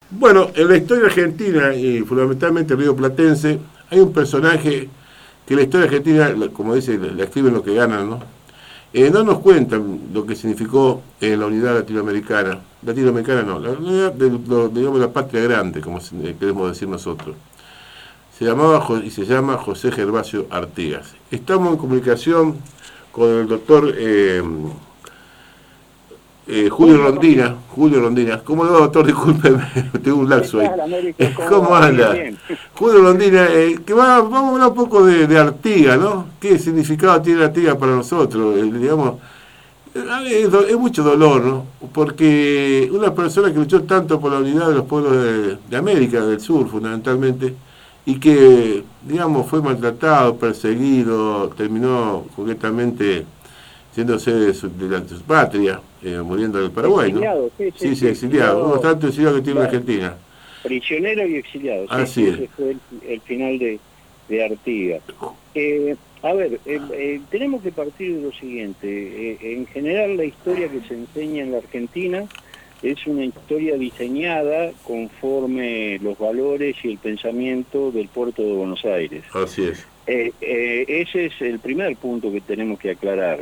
Bueno, en la historia argentina y fundamentalmente rioplatense, hay un personaje que la historia argentina, como dice, la escriben lo que ganan, ¿no? No nos cuentan lo que significó la unidad latinoamericana. Latinoamericana no, la unidad de, digamos, la patria grande, como queremos decir nosotros. Se llamaba y se llama José Gervasio Artigas. Estamos en comunicación con el doctor Julio Julio Rondina. Rondina. Julio Rondina. ¿Cómo le va, doctor? Discúlpeme, tengo un ¿Qué laxo ahí. tal, Américo? ¿Cómo ¿Cómo va? Bien, anda? bien. Julio Rondina, vamos a hablar un poco de Artigas, ¿no? ¿Qué significado tiene Artigas para nosotros? Digamos, es mucho dolor, ¿no? Porque una persona que luchó tanto por la unidad de los pueblos de América, del sur fundamentalmente, y que, digamos, fue maltratado, perseguido, terminó concretamente yéndose de su patria, muriendo en el Paraguay, ¿no? Exiliado, sí, sí, Sí, sí, sí, exiliado, uno de los exiliado. tantos exiliados que tiene la Claro, Argentina. prisionero y exiliado, sí, Así sí, es. ese fue el final de Artigas. A ver, tenemos que partir de lo siguiente. En general, la historia que se enseña en la Argentina es una historia diseñada conforme los valores y el pensamiento del puerto de Buenos Aires. Así es. Ese es el primer punto que tenemos que aclarar.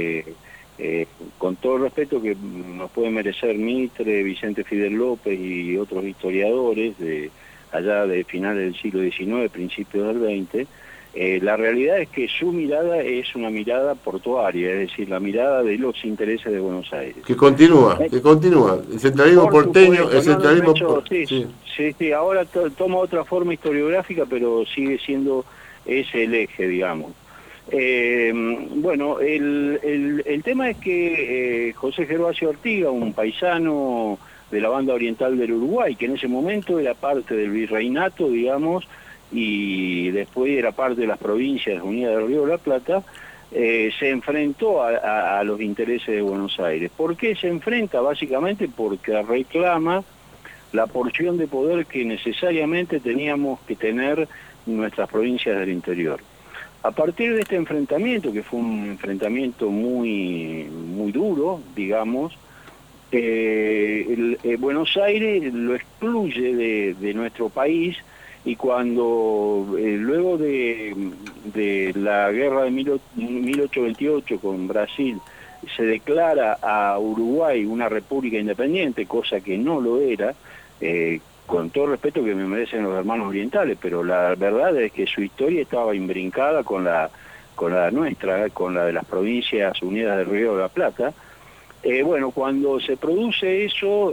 Con todo el respeto que nos puede merecer Mitre, Vicente Fidel López y otros historiadores de allá de finales del siglo XIX, principios del XX, la realidad es que su mirada es una mirada portuaria, es decir, la mirada de los intereses de Buenos Aires. Que continúa, que continúa. El centralismo Por porteño, el supuesto, no, centralismo... eso sí, Sí. sí, sí, ahora toma otra forma historiográfica, pero sigue siendo ese el eje, digamos. Bueno, el tema es que José Gervasio Artigas, un paisano de la banda oriental del Uruguay, que en ese momento era parte del virreinato, digamos, y después era parte de las provincias unidas del Río de la Plata, se enfrentó a los intereses de Buenos Aires. ¿Por qué se enfrenta? Básicamente porque reclama la porción de poder que necesariamente teníamos que tener nuestras provincias del interior. A partir de este enfrentamiento, que fue un enfrentamiento muy, muy duro, digamos, Buenos Aires lo excluye de nuestro país, y cuando luego de la guerra de 1828 con Brasil se declara a Uruguay una república independiente, cosa que no lo era, con todo el respeto que me merecen los hermanos orientales, pero la verdad es que su historia estaba imbrincada con la nuestra, con la de las provincias unidas del Río de la Plata. Bueno, cuando se produce eso,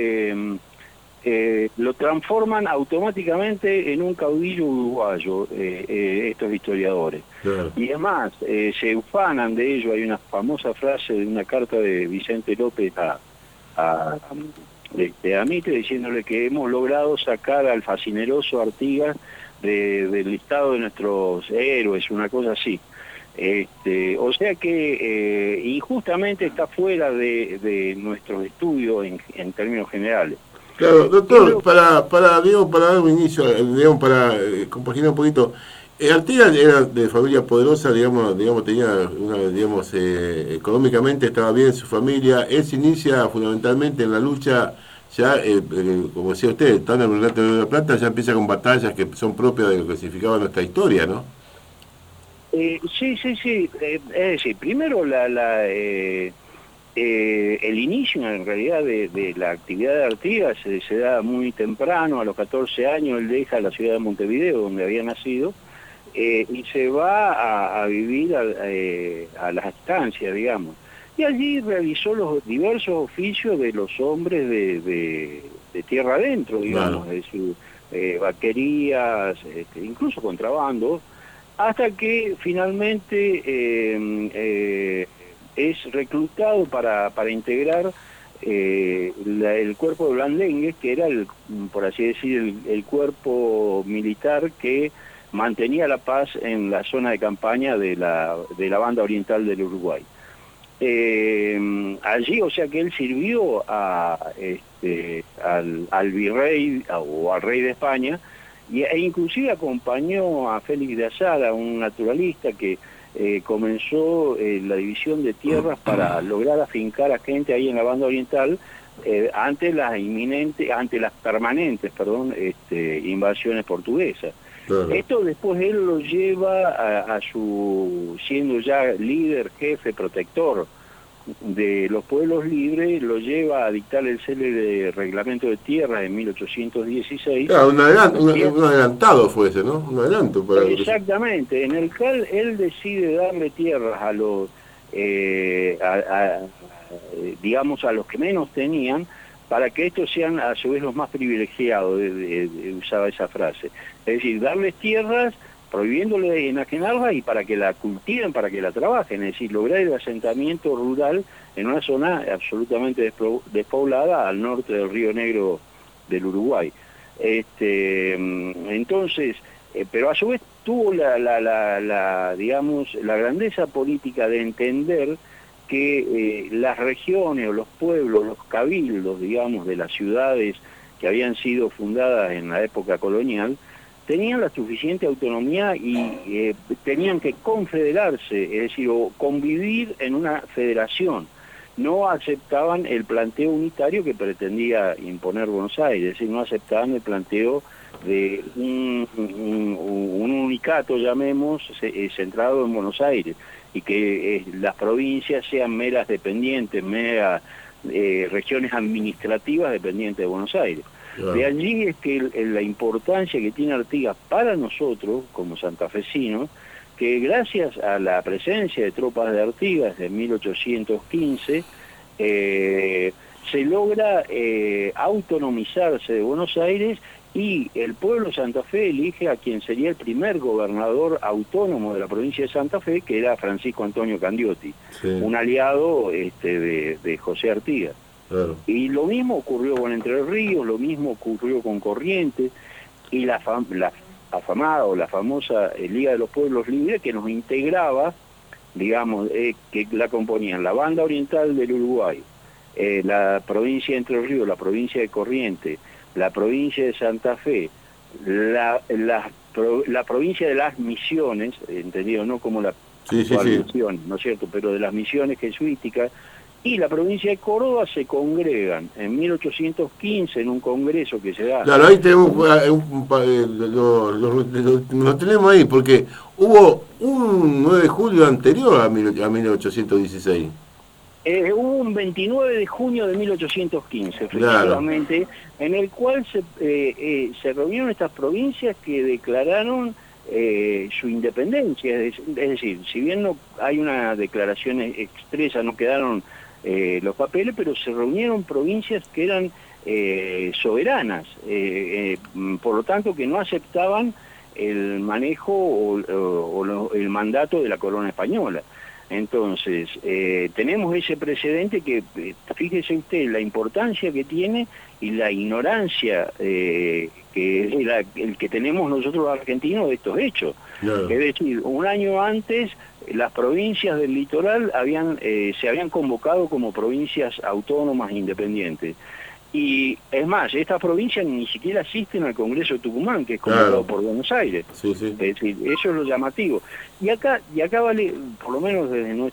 lo transforman automáticamente en un caudillo uruguayo, estos historiadores. Claro. Y es más, se ufanan de ello. Hay una famosa frase de una carta de Vicente López a Mitre, diciéndole que hemos logrado sacar al fascineroso Artigas del listado de nuestros héroes, una cosa así. O sea que injustamente está fuera de nuestros estudios en términos generales. Claro, doctor, Pero, digamos, para dar un inicio, digamos, para compaginar un poquito, Artigas era de familia poderosa, digamos, tenía una, digamos, económicamente estaba bien su familia. Él se inicia fundamentalmente en la lucha, ya, como decía usted, estando en el Relato de la Plata, ya empieza con batallas que son propias de lo que significaba nuestra historia, ¿no? sí, sí, sí. Es decir, primero el inicio en realidad de la actividad de Artigas se da muy temprano. A los 14 años él deja la ciudad de Montevideo, donde había nacido, y se va a vivir a las estancias, digamos. Y allí realizó los diversos oficios de los hombres de tierra adentro, digamos, Claro. es decir, vaquerías, incluso contrabando, hasta que finalmente es reclutado para integrar el cuerpo de Blandengues, que era, por así decir, el cuerpo militar que mantenía la paz en la zona de campaña de la banda oriental del Uruguay. Allí, o sea que él sirvió al virrey o al rey de España, e inclusive acompañó a Félix de Azara, un naturalista que comenzó la división de tierras para lograr afincar a gente ahí en la banda oriental, ante las permanentes, invasiones portuguesas. Claro. Esto después él lo lleva a su, siendo ya líder, jefe, protector de los pueblos libres, lo lleva a dictar el célebre reglamento de tierras en 1816. Claro, un adelantado fue ese, ¿no? Un adelanto para... Exactamente, en el cual él decide darle tierras a los, digamos, a los que menos tenían, para que estos sean a su vez los más privilegiados, usaba esa frase. Es decir, darles tierras, prohibiéndole enajenarla y para que la cultiven, para que la trabajen, es decir, lograr el asentamiento rural en una zona absolutamente despoblada al norte del Río Negro del Uruguay. Entonces, pero a su vez tuvo digamos, la grandeza política de entender que las regiones o los pueblos, los cabildos, digamos, de las ciudades que habían sido fundadas en la época colonial, tenían la suficiente autonomía y tenían que confederarse, es decir, o convivir en una federación. No aceptaban el planteo unitario que pretendía imponer Buenos Aires, es decir, no aceptaban el planteo de un unicato, llamemos, centrado en Buenos Aires, y que las provincias sean meras dependientes, meras regiones administrativas dependientes de Buenos Aires. Claro. De allí es que la importancia que tiene Artigas para nosotros, como santafesinos, que gracias a la presencia de tropas de Artigas en 1815, se logra autonomizarse de Buenos Aires y el pueblo de Santa Fe elige a quien sería el primer gobernador autónomo de la provincia de Santa Fe, que era Francisco Antonio Candiotti, sí, un aliado de José Artigas. Claro. Y lo mismo ocurrió con Entre Ríos, lo mismo ocurrió con Corrientes, y la afamada o la famosa Liga de los Pueblos Libres, que nos integraba, digamos, que la componían la banda oriental del Uruguay, la provincia de Entre Ríos, la provincia de Corrientes, la provincia de Santa Fe, la provincia de las Misiones, entendido, no como la misión, ¿no es cierto?, pero de las misiones jesuíticas, y la provincia de Córdoba se congregan en 1815 en un congreso que se da... Claro, ahí tenemos lo tenemos ahí, porque hubo un 9 de julio anterior a 1816. Hubo un 29 de junio de 1815, efectivamente, claro, en el cual se reunieron estas provincias que declararon su independencia. Es decir, si bien no hay una declaración expresa, no quedaron los papeles, pero se reunieron provincias que eran soberanas, por lo tanto que no aceptaban el manejo o el mandato de la corona española. Entonces, tenemos ese precedente que, fíjese usted, la importancia que tiene y la ignorancia que es el que tenemos nosotros los argentinos de estos hechos. Claro. Es decir, un año antes las provincias del litoral se habían convocado como provincias autónomas e independientes. Y es más, estas provincias ni siquiera asisten al Congreso de Tucumán, que es convocado, claro, por Buenos Aires. Sí, sí. Es decir, eso es lo llamativo. Y acá vale, por lo menos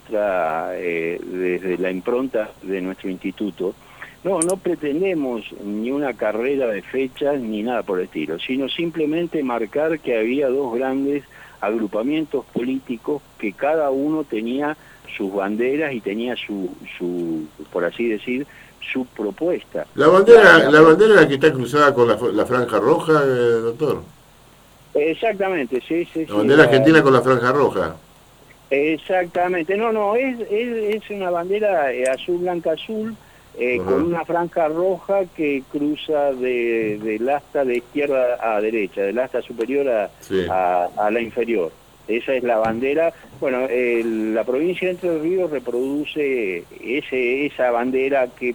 desde la impronta de nuestro instituto, no pretendemos ni una carrera de fechas ni nada por el estilo, sino simplemente marcar que había dos grandes agrupamientos políticos que cada uno tenía sus banderas y tenía su por así decir, su propuesta. La bandera que está cruzada con la franja roja, doctor. Exactamente, sí. La bandera argentina con la franja roja. Exactamente, es una bandera azul, blanca, azul, con una franja roja que cruza del asta de izquierda a derecha, del asta superior a la inferior. Esa es la bandera. Bueno, la provincia de Entre Ríos reproduce esa bandera que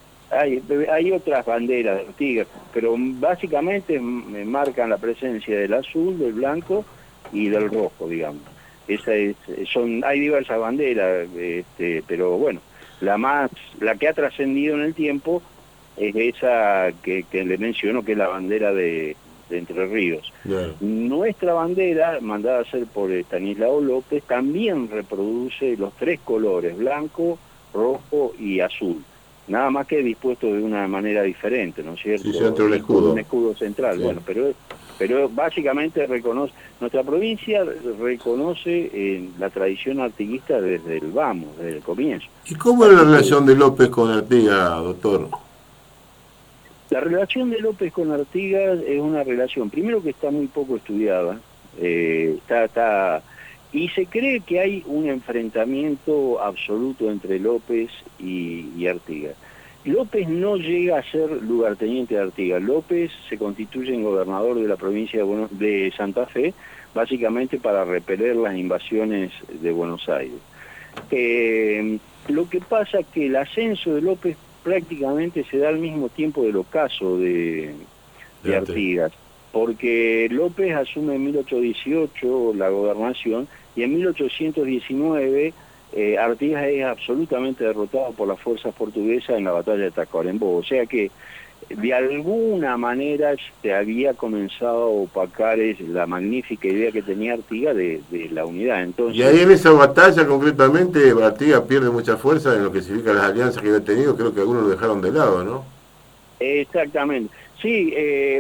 hay otras banderas de Artigas, pero básicamente marcan la presencia del azul, del blanco y del rojo, digamos. Hay diversas banderas, pero bueno, la que ha trascendido en el tiempo es esa que le menciono, que es la bandera de Entre Ríos. Yeah. Nuestra bandera, mandada a hacer por Estanislao López, también reproduce los tres colores, blanco, rojo y azul. nada más que dispuesto de una manera diferente, ¿no es cierto? Sí, dentro de un escudo. Un escudo central, sí. Bueno, pero básicamente nuestra provincia reconoce la tradición artiguista desde el vamos, desde el comienzo. ¿Y cómo es la relación de López con Artigas, doctor? La relación de López con Artigas es una relación, primero que está muy poco estudiada, y se cree que hay un enfrentamiento absoluto entre López y Artigas. López no llega a ser lugarteniente de Artigas. López se constituye en gobernador de la provincia de Santa Fe, básicamente para repeler las invasiones de Buenos Aires. Lo que pasa es que el ascenso de López prácticamente se da al mismo tiempo del ocaso de Artigas, porque López asume en 1818 la gobernación y en 1819 Artigas es absolutamente derrotado por las fuerzas portuguesas en la batalla de Tacuarembó, o sea que de alguna manera se había comenzado a opacar la magnífica idea que tenía Artigas de la unidad. Entonces, y ahí en esa batalla concretamente Artigas pierde mucha fuerza en lo que significa las alianzas que había tenido, creo que algunos lo dejaron de lado, ¿no? Exactamente, sí,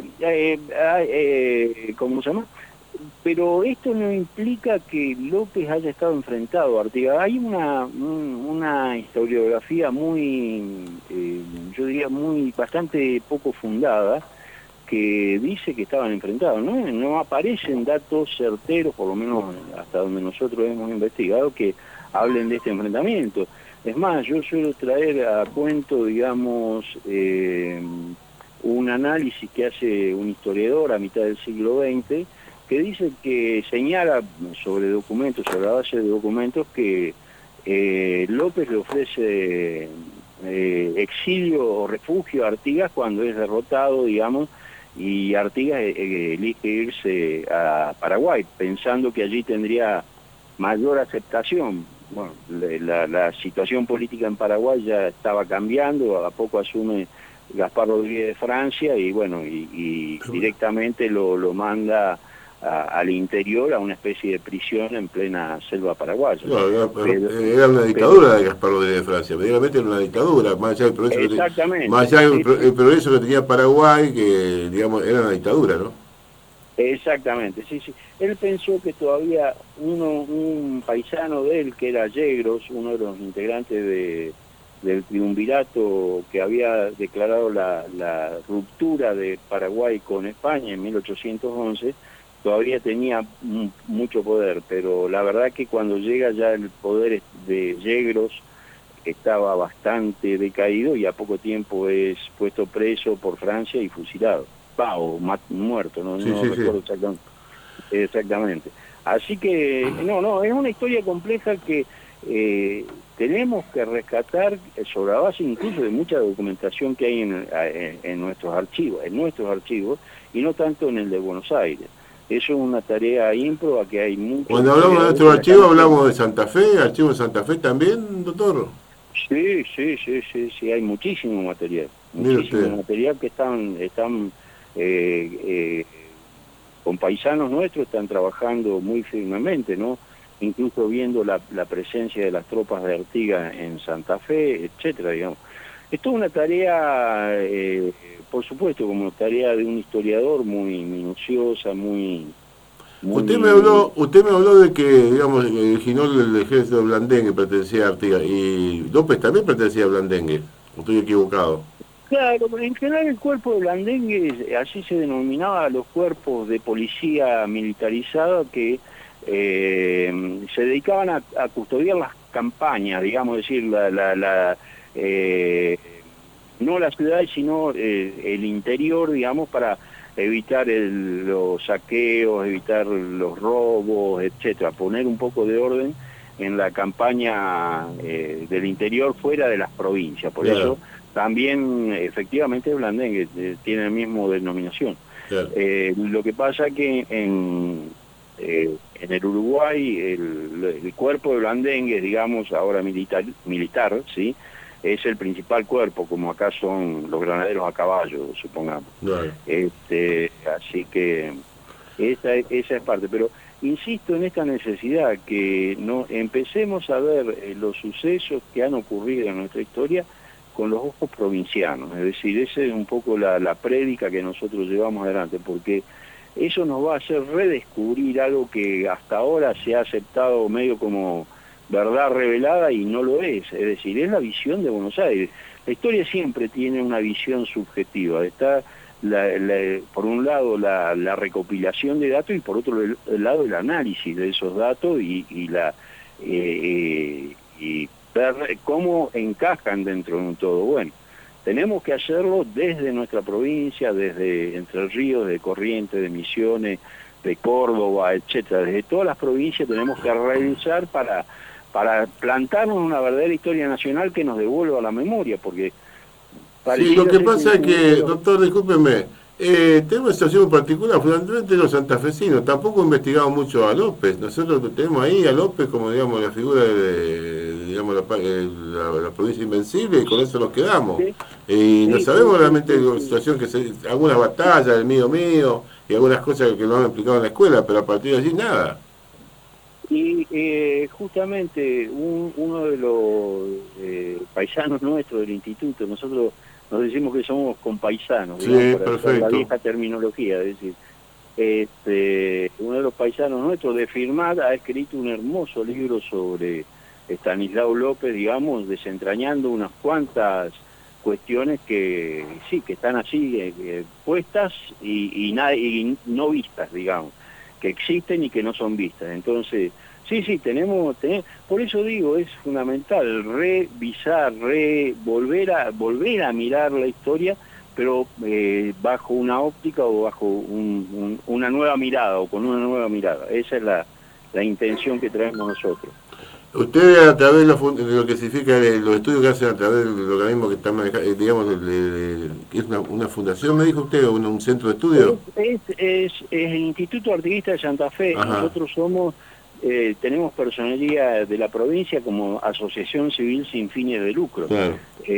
¿cómo se llama? Pero esto no implica que López haya estado enfrentado a Artigas. Hay una historiografía muy, yo diría, bastante poco fundada, que dice que estaban enfrentados, ¿no? No aparecen datos certeros, por lo menos hasta donde nosotros hemos investigado, que hablen de este enfrentamiento. Es más, yo suelo traer a cuento, digamos, un análisis que hace un historiador a mitad del siglo XX, que dice que señala sobre documentos, sobre la base de documentos, que López le ofrece exilio o refugio a Artigas cuando es derrotado, digamos, y Artigas elige irse a Paraguay, pensando que allí tendría mayor aceptación. Bueno, la situación política en Paraguay ya estaba cambiando, a poco asume Gaspar Rodríguez de Francia y bueno, y directamente lo manda al interior, a una especie de prisión en plena selva paraguaya. No, era una dictadura de Gaspar Rodríguez de Francia, medianamente era una dictadura, más allá del progreso, exactamente, más allá del progreso que tenía Paraguay, que digamos era una dictadura, ¿no? Exactamente, sí. Él pensó que todavía un paisano de él, que era Yegros, uno de los integrantes del triunvirato que había declarado la ruptura de Paraguay con España en 1811, todavía tenía mucho poder, pero la verdad que cuando llega ya el poder de Yegros estaba bastante decaído y a poco tiempo es puesto preso por Francia y fusilado, o muerto, no recuerdo exactamente. Así que, no, es una historia compleja que tenemos que rescatar sobre la base incluso de mucha documentación que hay en nuestros archivos, y no tanto en el de Buenos Aires. Eso es una tarea ímproba que hay mucho. Cuando hablamos de nuestro archivo, hablamos de Santa Fe, archivo de Santa Fe también, doctor. Sí, hay muchísimo material. Muchísimo material que están con paisanos nuestros, están trabajando muy firmemente, ¿no? Incluso viendo la presencia de las tropas de Artigas en Santa Fe, etcétera, digamos. Esto es una tarea, por supuesto, como tarea de un historiador muy minuciosa, muy... Usted me habló de que, digamos, originó el ejército de Blandengue, pertenecía a Artigas, y López también pertenecía a Blandengue, ¿o estoy equivocado? Claro, en general el cuerpo de Blandengue, así se denominaba a los cuerpos de policía militarizada que se dedicaban a custodiar las campañas, digamos, decir, no las ciudades, sino el interior, digamos, para evitar los saqueos, evitar los robos, etcétera, poner un poco de orden en la campaña del interior fuera de las provincias. Por eso también efectivamente Blandengue tiene la misma denominación. Lo que pasa que en el Uruguay el cuerpo de Blandengue, digamos ahora militar, ¿sí?, es el principal cuerpo, como acá son los granaderos a caballo, supongamos. Así que esa es parte, pero insisto en esta necesidad que no empecemos a ver los sucesos que han ocurrido en nuestra historia con los ojos provincianos, es decir, esa es un poco la prédica que nosotros llevamos adelante, porque eso nos va a hacer redescubrir algo que hasta ahora se ha aceptado medio como verdad revelada y no lo es decir, es la visión de Buenos Aires. La historia siempre tiene una visión subjetiva, está por un lado la recopilación de datos y por otro lado el análisis de esos datos y ver cómo encajan dentro de un todo. Bueno, tenemos que hacerlo desde nuestra provincia, desde Entre Ríos, de Corrientes, de Misiones, de Córdoba, etcétera. Desde todas las provincias tenemos que realizar para plantarnos una verdadera historia nacional que nos devuelva la memoria, porque... Sí, lo que pasa es que, doctor, discúlpeme, tenemos una situación particular, fundamentalmente los santafesinos, tampoco investigamos mucho a López. Nosotros tenemos ahí a López como, digamos, la figura de digamos, la provincia invencible, y con eso nos quedamos. Sí. Y no sabemos realmente la situación, algunas batallas, el mío, y algunas cosas que nos han explicado en la escuela, pero a partir de allí nada. Y justamente uno de los paisanos nuestros del instituto, nosotros nos decimos que somos compaisanos, sí, digamos, para perfecto. la vieja terminología, es decir, uno de los paisanos nuestros de Firmat ha escrito un hermoso libro sobre Estanislao López, digamos, desentrañando unas cuantas cuestiones que sí, que están así puestas y no vistas, digamos, que existen y que no son vistas. Entonces, sí, tenemos, por eso digo, es fundamental revisar, volver a mirar la historia, pero bajo una óptica o bajo una nueva mirada, o con una nueva mirada. Esa es la intención que traemos nosotros. Ustedes, a través de lo que significa los estudios que hacen a través del organismo que está manejando, digamos, que es una fundación, me dijo usted, o un centro de estudio. Es el Instituto Artiguista de Santa Fe. Ajá. Nosotros somos, tenemos personería de la provincia como asociación civil sin fines de lucro. Claro.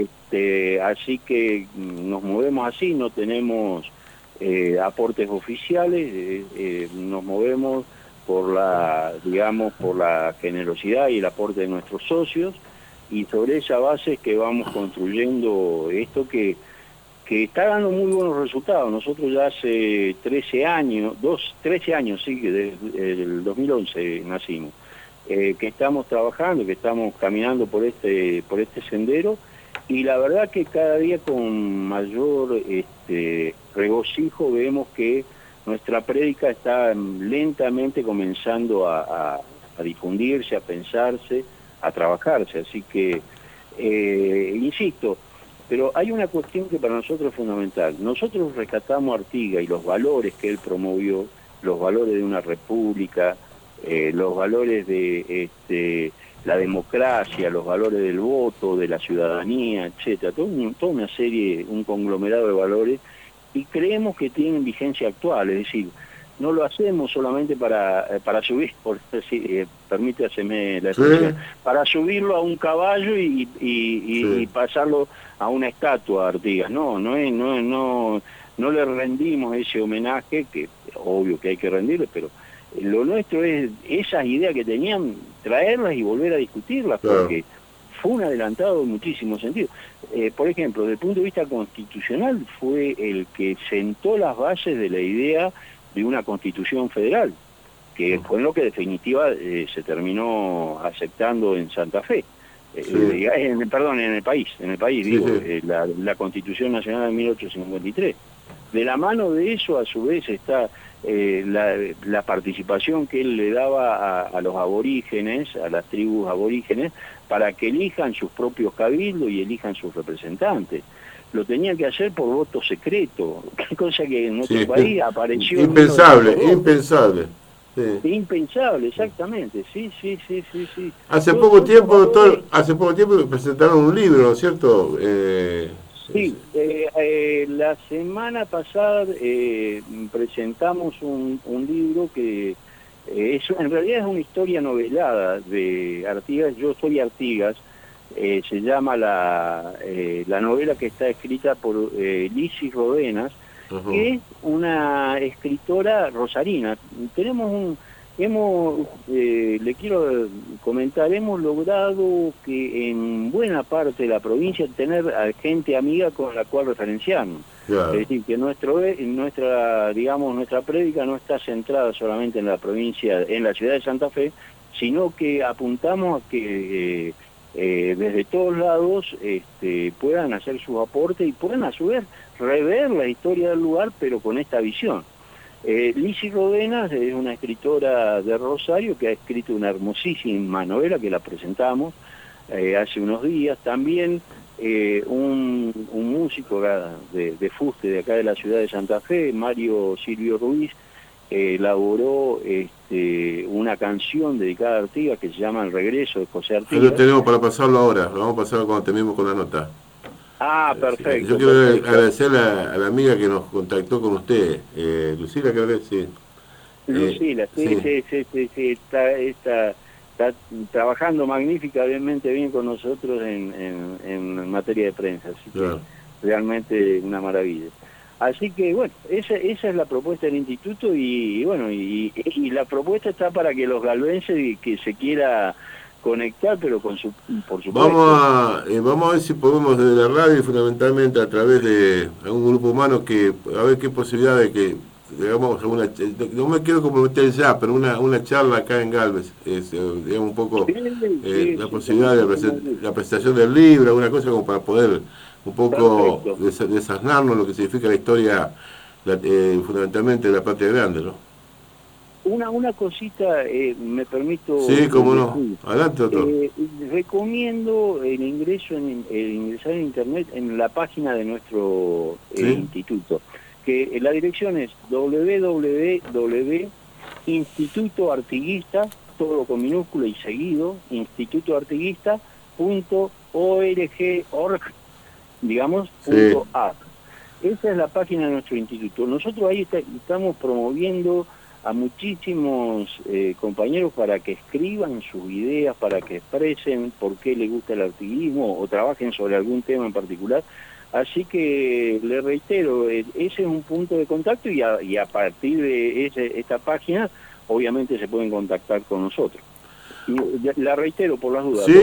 Así que nos movemos así, no tenemos aportes oficiales, nos movemos por la generosidad y el aporte de nuestros socios, y sobre esa base es que vamos construyendo esto que está dando muy buenos resultados. Nosotros ya hace 13 años, sí, que desde el 2011 nacimos, que estamos trabajando, que estamos caminando por este sendero, y la verdad que cada día con mayor regocijo vemos que nuestra prédica está lentamente comenzando a difundirse, a pensarse, a trabajarse. Así que, insisto, pero hay una cuestión que para nosotros es fundamental. Nosotros rescatamos a Artigas y los valores que él promovió, los valores de una república, los valores de la democracia, los valores del voto, de la ciudadanía, etcétera, toda una serie, un conglomerado de valores, y creemos que tienen vigencia actual, es decir, no lo hacemos solamente para subir, permítaseme la expresión, sí, para subirlo a un caballo y pasarlo a una estatua a Artigas. No le rendimos ese homenaje, que obvio que hay que rendirle, pero lo nuestro es esas ideas que tenían, traerlas y volver a discutirlas, porque fue un adelantado en muchísimos sentidos. Por ejemplo, desde el punto de vista constitucional, fue el que sentó las bases de la idea de una constitución federal, que fue lo que en definitiva se terminó aceptando en Santa Fe. Sí. En el país, digo, sí. La Constitución Nacional de 1853. De la mano de eso, a su vez, está la participación que él le daba a los aborígenes, a las tribus aborígenes, para que elijan sus propios cabildos y elijan sus representantes. Lo tenían que hacer por voto secreto, cosa que en nuestro país apareció... Impensable. Sí. Impensable, exactamente, sí. Hace poco tiempo, doctor, presentaron un libro, ¿no es cierto? Sí, la semana pasada presentamos un libro que en realidad es una historia novelada de Artigas. Yo soy Artigas, se llama la novela, que está escrita por Lizy Rodenas, que es una escritora rosarina. Tenemos Le quiero comentar, hemos logrado que en buena parte de la provincia tener a gente amiga con la cual referenciarnos. Claro. Es decir, que nuestra prédica no está centrada solamente en la provincia, en la ciudad de Santa Fe, sino que apuntamos a que desde todos lados puedan hacer sus aportes y puedan a su vez rever la historia del lugar, pero con esta visión. Lizzy Rodenas es una escritora de Rosario que ha escrito una hermosísima novela que la presentamos hace unos días. También un músico de fuste de acá de la ciudad de Santa Fe, Mario Silvio Ruiz, elaboró una canción dedicada a Artigas que se llama El Regreso de José Artigas. Lo tenemos para pasarlo ahora, lo vamos a pasar cuando terminemos con la nota. Ah, perfecto. Yo quiero agradecer a la amiga que nos contactó con usted, Lucila, creo que sí. Lucila, sí, está trabajando magníficamente bien con nosotros en materia de prensa, así claro. Que realmente una maravilla. Así que bueno, esa es la propuesta del instituto y bueno, y la propuesta está para que los galvenses que se quiera conectar, pero por supuesto. Vamos a ver si podemos desde la radio, fundamentalmente a través de algún grupo humano, a ver qué posibilidad de que digamos no me quiero comprometer ya, pero una charla acá en Galvez, digamos un poco la posibilidad de la presentación del libro, alguna cosa como para poder un poco desasnarnos lo que significa la historia fundamentalmente de la Patria Grande, ¿no? Una cosita, me permito... Sí, cómo no. Adelante, doctor. Recomiendo el ingresar en internet en la página de nuestro instituto, que la dirección es www.institutoartiguista, todo con minúscula y seguido, institutoartiguista.org, digamos, .ar. Esa es la página de nuestro instituto. Nosotros ahí estamos promoviendo a muchísimos compañeros para que escriban sus ideas, para que expresen por qué les gusta el artiguismo o trabajen sobre algún tema en particular. Así que le reitero, ese es un punto de contacto y a partir de esta página obviamente se pueden contactar con nosotros. Y la reitero por las dudas, ¿sí?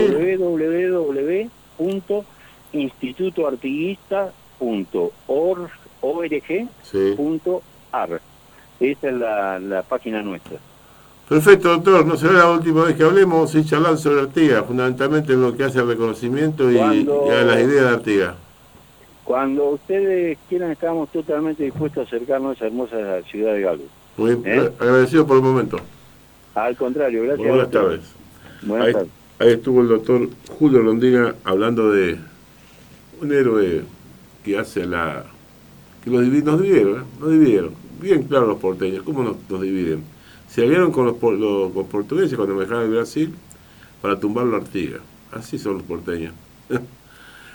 www.institutoartiguista.org.ar. Esa es la página nuestra. Perfecto, doctor. No será la última vez que hablemos y charlar sobre Artigas, fundamentalmente en lo que hace al reconocimiento y a las ideas de Artigas. Cuando ustedes quieran, estamos totalmente dispuestos a acercarnos a esa hermosa ciudad de Galvez. Muy bien, agradecido por el momento. Al contrario, gracias. Buenas tardes. Buenas tardes. Ahí estuvo el doctor Julio Londina hablando de un héroe que hace que nos dividieron. Bien claro los porteños, ¿cómo nos dividen? Se aliaron con los portugueses cuando me dejaron el Brasil para tumbarlo a Artigas. Así son los porteños.